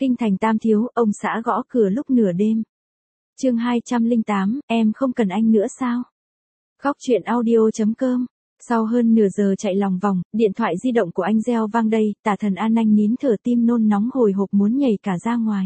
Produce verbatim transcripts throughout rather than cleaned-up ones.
Kinh thành Tam Thiếu, ông xã gõ cửa lúc nửa đêm. Chương hai trăm lẻ tám, em không cần anh nữa sao? Khóc chuyện audio chấm com. Sau hơn nửa giờ chạy lòng vòng, điện thoại di động của anh reo vang đây, Tả Thần An Anh nín thở tim nôn nóng hồi hộp muốn nhảy cả ra ngoài.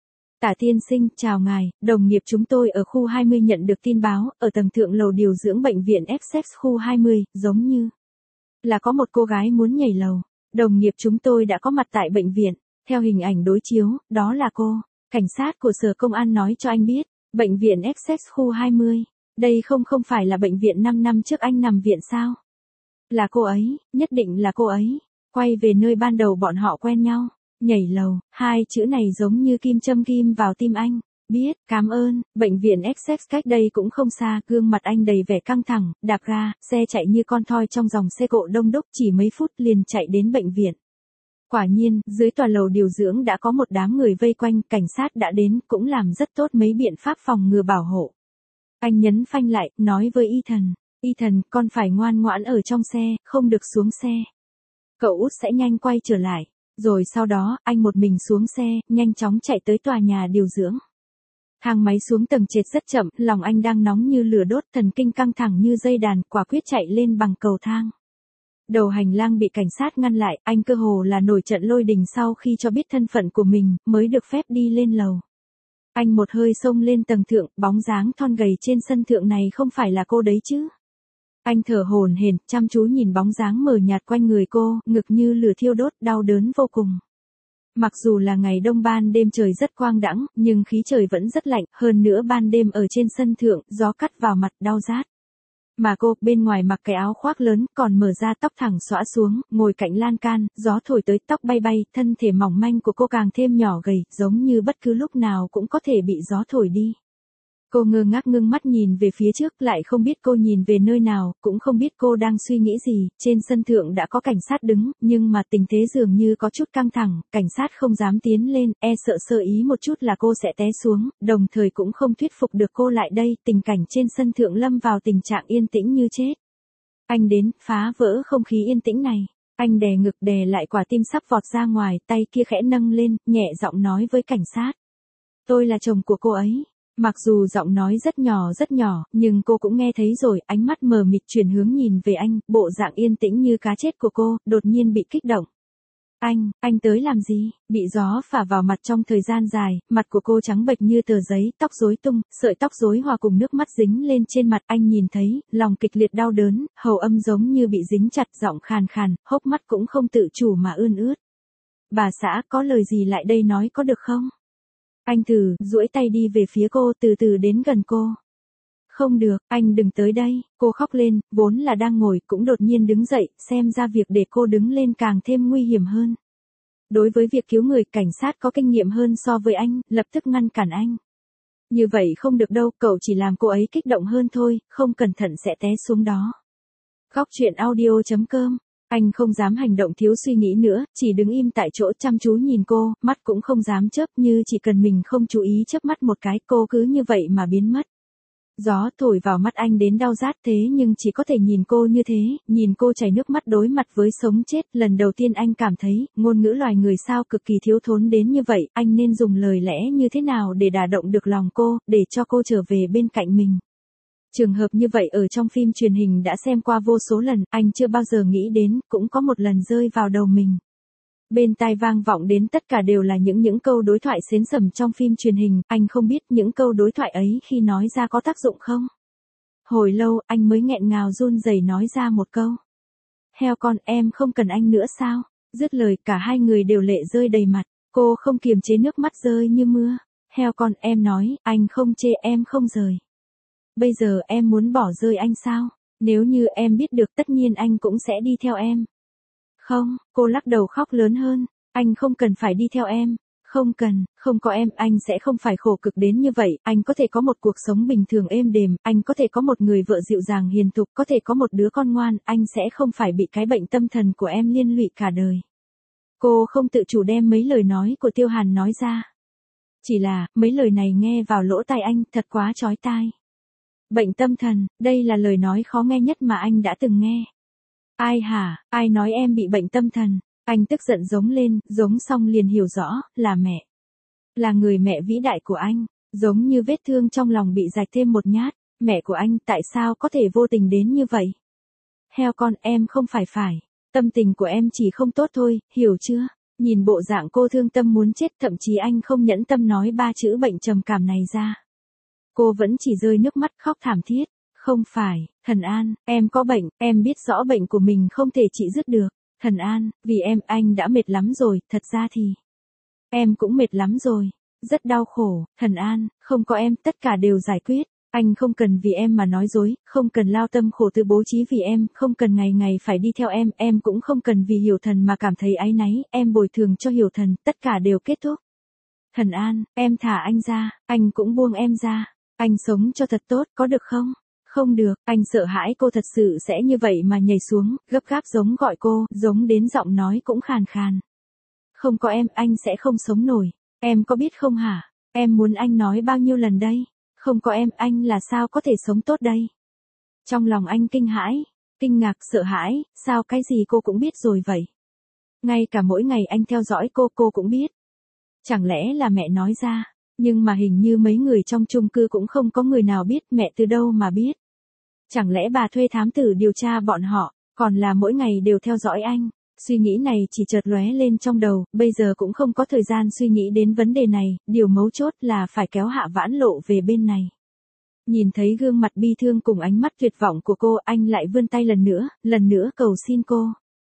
Tả tiên sinh, chào ngài, đồng nghiệp chúng tôi ở khu hai mươi nhận được tin báo, ở tầng thượng lầu điều dưỡng bệnh viện Essex khu hai mươi, giống như là có một cô gái muốn nhảy lầu. Đồng nghiệp chúng tôi đã có mặt tại bệnh viện, theo hình ảnh đối chiếu, đó là cô. Cảnh sát của sở công an nói cho anh biết, bệnh viện Essex khu hai mươi, đây không không phải là bệnh viện năm năm trước anh nằm viện sao? Là cô ấy, nhất định là cô ấy. Quay về nơi ban đầu bọn họ quen nhau. Nhảy lầu, hai chữ này giống như kim châm kim vào tim anh. Biết, cảm ơn, bệnh viện Essex cách đây cũng không xa, gương mặt anh đầy vẻ căng thẳng, đạp ga, xe chạy như con thoi trong dòng xe cộ đông đúc, chỉ mấy phút liền chạy đến bệnh viện. Quả nhiên, dưới tòa lầu điều dưỡng đã có một đám người vây quanh, cảnh sát đã đến, cũng làm rất tốt mấy biện pháp phòng ngừa bảo hộ. Anh nhấn phanh lại, nói với Ethan, Ethan, con phải ngoan ngoãn ở trong xe, không được xuống xe. Cậu út sẽ nhanh quay trở lại. Rồi sau đó, anh một mình xuống xe, nhanh chóng chạy tới tòa nhà điều dưỡng. Thang máy xuống tầng trệt rất chậm, lòng anh đang nóng như lửa đốt, thần kinh căng thẳng như dây đàn, quả quyết chạy lên bằng cầu thang. Đầu hành lang bị cảnh sát ngăn lại, anh cơ hồ là nổi trận lôi đình sau khi cho biết thân phận của mình, mới được phép đi lên lầu. Anh một hơi xông lên tầng thượng, bóng dáng thon gầy trên sân thượng này không phải là cô đấy chứ. Anh thở hổn hển, chăm chú nhìn bóng dáng mờ nhạt quanh người cô, ngực như lửa thiêu đốt, đau đớn vô cùng. Mặc dù là ngày đông ban đêm trời rất quang đãng, nhưng khí trời vẫn rất lạnh, hơn nữa ban đêm ở trên sân thượng, gió cắt vào mặt đau rát. Mà cô, bên ngoài mặc cái áo khoác lớn, còn mở ra tóc thẳng xõa xuống, ngồi cạnh lan can, gió thổi tới tóc bay bay, thân thể mỏng manh của cô càng thêm nhỏ gầy, giống như bất cứ lúc nào cũng có thể bị gió thổi đi. Cô ngơ ngác ngưng mắt nhìn về phía trước, lại không biết cô nhìn về nơi nào, cũng không biết cô đang suy nghĩ gì. Trên sân thượng đã có cảnh sát đứng, nhưng mà tình thế dường như có chút căng thẳng, cảnh sát không dám tiến lên, e sợ sơ ý một chút là cô sẽ té xuống, đồng thời cũng không thuyết phục được cô lại đây, tình cảnh trên sân thượng lâm vào tình trạng yên tĩnh như chết. Anh đến, phá vỡ không khí yên tĩnh này. Anh đè ngực đè lại quả tim sắp vọt ra ngoài, tay kia khẽ nâng lên, nhẹ giọng nói với cảnh sát. Tôi là chồng của cô ấy. Mặc dù giọng nói rất nhỏ rất nhỏ, nhưng cô cũng nghe thấy rồi, ánh mắt mờ mịt chuyển hướng nhìn về anh, bộ dạng yên tĩnh như cá chết của cô, đột nhiên bị kích động. Anh, anh tới làm gì? Bị gió phả vào mặt trong thời gian dài, mặt của cô trắng bệch như tờ giấy, tóc rối tung, sợi tóc rối hòa cùng nước mắt dính lên trên mặt, anh nhìn thấy, lòng kịch liệt đau đớn, hầu âm giống như bị dính chặt, giọng khàn khàn, hốc mắt cũng không tự chủ mà ươn ướt. Bà xã, có lời gì lại đây nói có được không? Anh thử, duỗi tay đi về phía cô, từ từ đến gần cô. Không được, anh đừng tới đây, cô khóc lên, vốn là đang ngồi, cũng đột nhiên đứng dậy, xem ra việc để cô đứng lên càng thêm nguy hiểm hơn. Đối với việc cứu người, cảnh sát có kinh nghiệm hơn so với anh, lập tức ngăn cản anh. Như vậy không được đâu, cậu chỉ làm cô ấy kích động hơn thôi, không cẩn thận sẽ té xuống đó. Khóc chuyện audio chấm com. Anh không dám hành động thiếu suy nghĩ nữa, chỉ đứng im tại chỗ chăm chú nhìn cô, mắt cũng không dám chớp, như chỉ cần mình không chú ý chớp mắt một cái, cô cứ như vậy mà biến mất. Gió thổi vào mắt anh đến đau rát thế nhưng chỉ có thể nhìn cô như thế, nhìn cô chảy nước mắt đối mặt với sống chết, lần đầu tiên anh cảm thấy, ngôn ngữ loài người sao cực kỳ thiếu thốn đến như vậy, anh nên dùng lời lẽ như thế nào để đả động được lòng cô, để cho cô trở về bên cạnh mình. Trường hợp như vậy ở trong phim truyền hình đã xem qua vô số lần, anh chưa bao giờ nghĩ đến, cũng có một lần rơi vào đầu mình. Bên tai vang vọng đến tất cả đều là những những câu đối thoại xến sẩm trong phim truyền hình, anh không biết những câu đối thoại ấy khi nói ra có tác dụng không. Hồi lâu, anh mới nghẹn ngào run rẩy nói ra một câu. Heo con, em không cần anh nữa sao? Dứt lời, cả hai người đều lệ rơi đầy mặt, cô không kiềm chế nước mắt rơi như mưa. Heo con, em nói, anh không chê em không rời. Bây giờ em muốn bỏ rơi anh sao? Nếu như em biết được tất nhiên anh cũng sẽ đi theo em. Không, cô lắc đầu khóc lớn hơn. Anh không cần phải đi theo em. Không cần, không có em anh sẽ không phải khổ cực đến như vậy. Anh có thể có một cuộc sống bình thường êm đềm. Anh có thể có một người vợ dịu dàng hiền thục. Có thể có một đứa con ngoan. Anh sẽ không phải bị cái bệnh tâm thần của em liên lụy cả đời. Cô không tự chủ đem mấy lời nói của Tiêu Hàn nói ra. Chỉ là, mấy lời này nghe vào lỗ tai anh thật quá chói tai. Bệnh tâm thần, đây là lời nói khó nghe nhất mà anh đã từng nghe. Ai hả, ai nói em bị bệnh tâm thần? Anh tức giận giống lên, giống xong liền hiểu rõ, là mẹ. là người mẹ vĩ đại của anh, giống như vết thương trong lòng bị rạch thêm một nhát, mẹ của anh tại sao có thể vô tình đến như vậy? Heo con, em không phải phải, tâm tình của em chỉ không tốt thôi, hiểu chưa? Nhìn bộ dạng cô thương tâm muốn chết, thậm chí anh không nhẫn tâm nói ba chữ bệnh trầm cảm này ra. Cô vẫn chỉ rơi nước mắt khóc thảm thiết. Không phải, Thần An, em có bệnh, em biết rõ bệnh của mình không thể trị dứt được. Thần An, vì em, anh đã mệt lắm rồi, thật ra thì em cũng mệt lắm rồi, rất đau khổ. Thần An, không có em, tất cả đều giải quyết. Anh không cần vì em mà nói dối, không cần lao tâm khổ tư bố trí vì em, không cần ngày ngày phải đi theo em, em cũng không cần vì Hiểu Thần mà cảm thấy áy náy, em bồi thường cho Hiểu Thần, tất cả đều kết thúc. Thần An, em thả anh ra, anh cũng buông em ra, anh sống cho thật tốt, có được không? Không được, anh sợ hãi cô thật sự sẽ như vậy mà nhảy xuống, gấp gáp giống gọi cô, giống đến giọng nói cũng khàn khàn. Không có em, anh sẽ không sống nổi, em có biết không hả? Em muốn anh nói bao nhiêu lần đây? Không có em, anh là sao có thể sống tốt đây? Trong lòng anh kinh hãi, kinh ngạc, sợ hãi, sao cái gì cô cũng biết rồi vậy? Ngay cả mỗi ngày anh theo dõi cô, cô cũng biết. Chẳng lẽ là mẹ nói ra, nhưng mà hình như mấy người trong chung cư cũng không có người nào biết, mẹ từ đâu mà biết? Chẳng lẽ bà thuê thám tử điều tra bọn họ, còn là mỗi ngày đều theo dõi anh? Suy nghĩ này chỉ chợt lóe lên trong đầu, bây giờ cũng không có thời gian suy nghĩ đến vấn đề này, điều mấu chốt là phải kéo Hạ Vãn Lộ về bên này. Nhìn thấy gương mặt bi thương cùng ánh mắt tuyệt vọng của cô, anh lại vươn tay lần nữa, lần nữa cầu xin cô.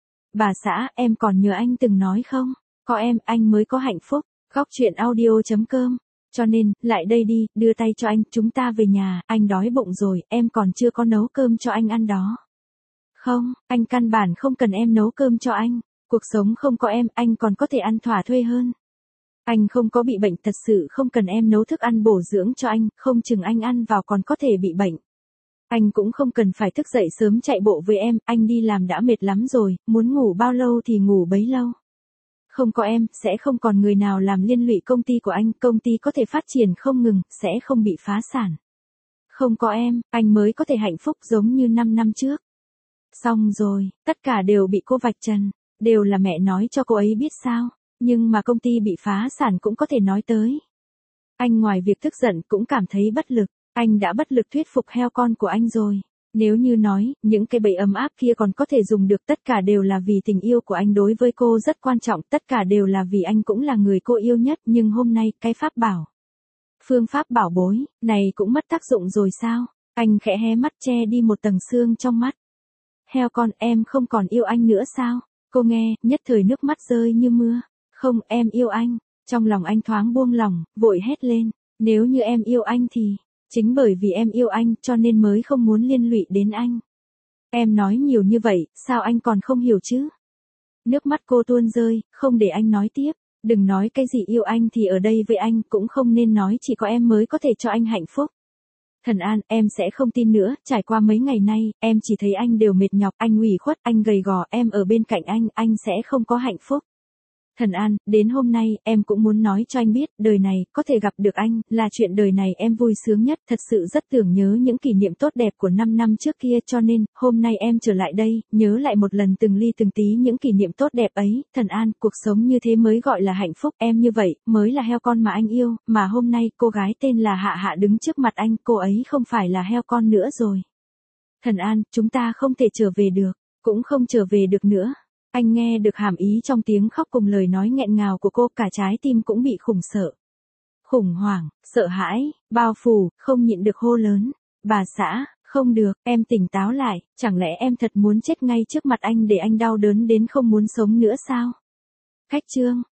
Bà xã, em còn nhớ anh từng nói không? Có em, anh mới có hạnh phúc. Góc truyện audio chấm com. Cho nên, lại đây đi, đưa tay cho anh, chúng ta về nhà, anh đói bụng rồi, em còn chưa có nấu cơm cho anh ăn đó. Không, anh căn bản không cần em nấu cơm cho anh, cuộc sống không có em, anh còn có thể ăn thỏa thuê hơn. Anh không có bị bệnh, thật sự không cần em nấu thức ăn bổ dưỡng cho anh, không chừng anh ăn vào còn có thể bị bệnh. Anh cũng không cần phải thức dậy sớm chạy bộ với em, anh đi làm đã mệt lắm rồi, muốn ngủ bao lâu thì ngủ bấy lâu. Không có em, sẽ không còn người nào làm liên lụy công ty của anh, công ty có thể phát triển không ngừng, sẽ không bị phá sản. Không có em, anh mới có thể hạnh phúc giống như năm năm trước. Xong rồi, tất cả đều bị cô vạch trần, đều là mẹ nói cho cô ấy biết sao, nhưng mà công ty bị phá sản cũng có thể nói tới. Anh ngoài việc tức giận cũng cảm thấy bất lực, anh đã bất lực thuyết phục heo con của anh rồi. Nếu như nói, những cái bẫy ấm áp kia còn có thể dùng được, tất cả đều là vì tình yêu của anh đối với cô rất quan trọng, tất cả đều là vì anh cũng là người cô yêu nhất, nhưng hôm nay, cái pháp bảo, phương pháp bảo bối, này cũng mất tác dụng rồi sao? Anh khẽ hé mắt che đi một tầng xương trong mắt. Heo con, em không còn yêu anh nữa sao? Cô nghe, nhất thời nước mắt rơi như mưa. Không, em yêu anh. Trong lòng anh thoáng buông lòng, vội hét lên. Nếu như em yêu anh thì, chính bởi vì em yêu anh cho nên mới không muốn liên lụy đến anh. Em nói nhiều như vậy, sao anh còn không hiểu chứ? Nước mắt cô tuôn rơi, không để anh nói tiếp. Đừng nói cái gì yêu anh thì ở đây với anh, cũng không nên nói chỉ có em mới có thể cho anh hạnh phúc. Thần An, em sẽ không tin nữa, trải qua mấy ngày nay, em chỉ thấy anh đều mệt nhọc, anh ủy khuất, anh gầy gò, em ở bên cạnh anh, anh sẽ không có hạnh phúc. Thần An, đến hôm nay, em cũng muốn nói cho anh biết, đời này, có thể gặp được anh, là chuyện đời này em vui sướng nhất, thật sự rất tưởng nhớ những kỷ niệm tốt đẹp của năm năm trước kia, cho nên, hôm nay em trở lại đây, nhớ lại một lần từng ly từng tí những kỷ niệm tốt đẹp ấy, Thần An, cuộc sống như thế mới gọi là hạnh phúc, em như vậy, mới là heo con mà anh yêu, mà hôm nay, cô gái tên là Hạ Hạ đứng trước mặt anh, cô ấy không phải là heo con nữa rồi. Thần An, chúng ta không thể trở về được, cũng không trở về được nữa. Anh nghe được hàm ý trong tiếng khóc cùng lời nói nghẹn ngào của cô, cả trái tim cũng bị khủng sợ. Khủng hoảng, sợ hãi, bao phủ, không nhịn được hô lớn. Bà xã, không được, em tỉnh táo lại, chẳng lẽ em thật muốn chết ngay trước mặt anh để anh đau đớn đến không muốn sống nữa sao? Khách chương.